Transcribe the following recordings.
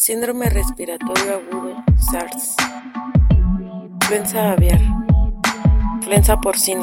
síndrome respiratorio agudo, SARS, influenza aviar, influenza porcina,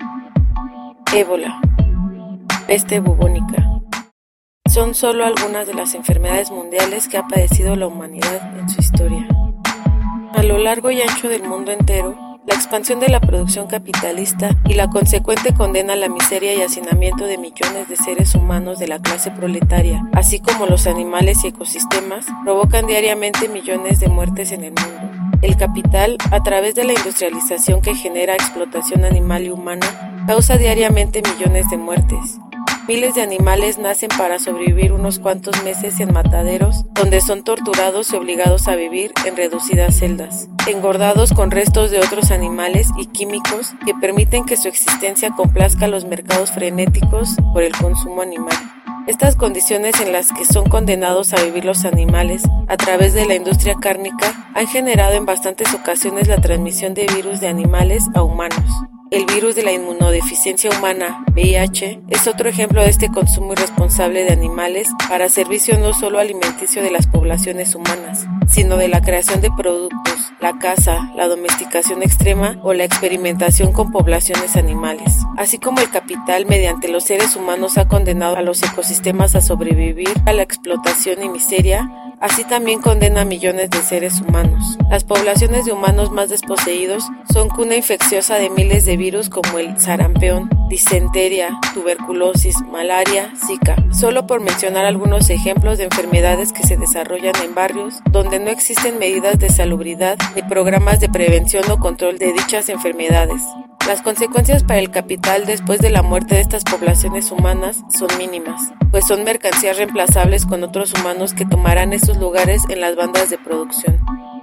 ébola, peste bubónica. Son solo algunas de las enfermedades mundiales que ha padecido la humanidad en su historia. A lo largo y ancho del mundo entero, la expansión de la producción capitalista y la consecuente condena a la miseria y hacinamiento de millones de seres humanos de la clase proletaria, así como los animales y ecosistemas, provocan diariamente millones de muertes en el mundo. El capital, a través de la industrialización que genera explotación animal y humana, causa diariamente millones de muertes. Miles de animales nacen para sobrevivir unos cuantos meses en mataderos, donde son torturados y obligados a vivir en reducidas celdas, engordados con restos de otros animales y químicos que permiten que su existencia complazca los mercados frenéticos por el consumo animal. Estas condiciones en las que son condenados a vivir los animales a través de la industria cárnica han generado en bastantes ocasiones la transmisión de virus de animales a humanos. El virus de la inmunodeficiencia humana, VIH, es otro ejemplo de este consumo irresponsable de animales para servicio no solo alimenticio de las poblaciones humanas, sino de la creación de productos, la caza, la domesticación extrema o la experimentación con poblaciones animales. Así como el capital mediante los seres humanos ha condenado a los ecosistemas a sobrevivir a la explotación y miseria, así también condena a millones de seres humanos. Las poblaciones de humanos más desposeídos son cuna infecciosa de miles de virus como el sarampión, disentería, tuberculosis, malaria, zika, solo por mencionar algunos ejemplos de enfermedades que se desarrollan en barrios donde no existen medidas de salubridad ni programas de prevención o control de dichas enfermedades. Las consecuencias para el capital después de la muerte de estas poblaciones humanas son mínimas, pues son mercancías reemplazables con otros humanos que tomarán esos lugares en las bandas de producción.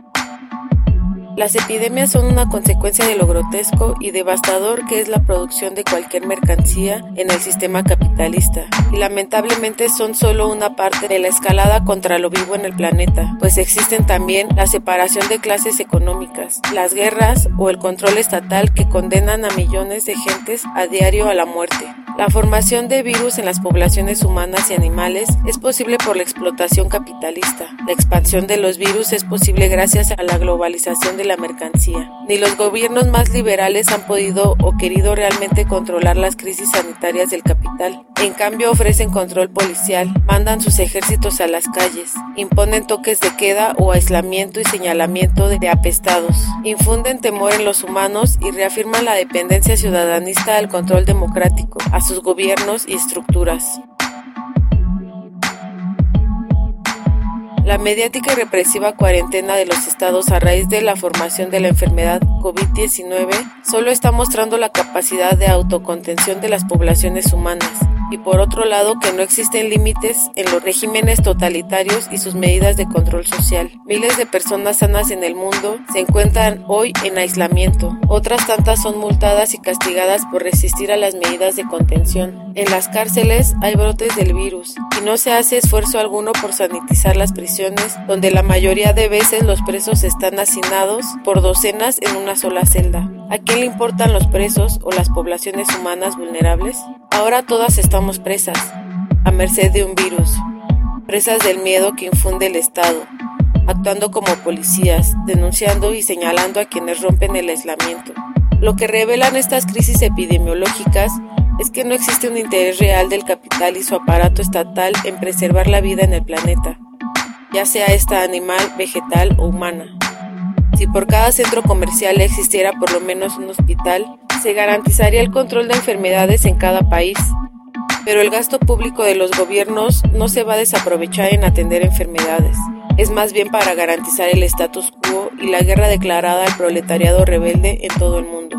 Las epidemias son una consecuencia de lo grotesco y devastador que es la producción de cualquier mercancía en el sistema capitalista, y lamentablemente son solo una parte de la escalada contra lo vivo en el planeta, pues existen también la separación de clases económicas, las guerras o el control estatal que condenan a millones de gentes a diario a la muerte. La formación de virus en las poblaciones humanas y animales es posible por la explotación capitalista. La expansión de los virus es posible gracias a la globalización de la mercancía. Ni los gobiernos más liberales han podido o querido realmente controlar las crisis sanitarias del capital. En cambio, ofrecen control policial, mandan sus ejércitos a las calles, imponen toques de queda o aislamiento y señalamiento de apestados, infunden temor en los humanos y reafirman la dependencia ciudadanista al control democrático, a sus gobiernos y estructuras. La mediática y represiva cuarentena de los estados a raíz de la formación de la enfermedad COVID-19 solo está mostrando la capacidad de autocontención de las poblaciones humanas, y por otro lado que no existen límites en los regímenes totalitarios y sus medidas de control social. Miles de personas sanas en el mundo se encuentran hoy en aislamiento, otras tantas son multadas y castigadas por resistir a las medidas de contención. En las cárceles hay brotes del virus y no se hace esfuerzo alguno por sanitizar las prisiones, donde la mayoría de veces los presos están hacinados por docenas en una sola celda. ¿A quién le importan los presos o las poblaciones humanas vulnerables? Ahora todas estamos presas, a merced de un virus, presas del miedo que infunde el Estado, actuando como policías, denunciando y señalando a quienes rompen el aislamiento. Lo que revelan estas crisis epidemiológicas es que no existe un interés real del capital y su aparato estatal en preservar la vida en el planeta, ya sea esta animal, vegetal o humana. Si por cada centro comercial existiera por lo menos un hospital, se garantizaría el control de enfermedades en cada país. Pero el gasto público de los gobiernos no se va a desaprovechar en atender enfermedades. Es más bien para garantizar el status quo y la guerra declarada al proletariado rebelde en todo el mundo.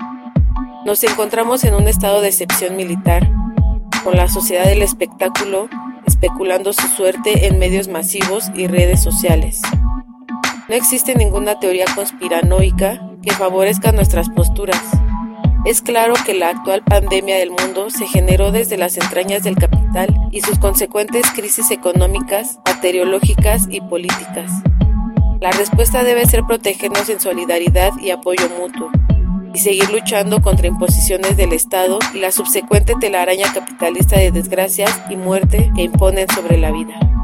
Nos encontramos en un estado de excepción militar, con la sociedad del espectáculo especulando su suerte en medios masivos y redes sociales. No existe ninguna teoría conspiranoica que favorezca nuestras posturas. Es claro que la actual pandemia del mundo se generó desde las entrañas del capital y sus consecuentes crisis económicas, bacteriológicas y políticas. La respuesta debe ser protegernos en solidaridad y apoyo mutuo, y seguir luchando contra imposiciones del Estado y la subsecuente telaraña capitalista de desgracias y muerte que imponen sobre la vida.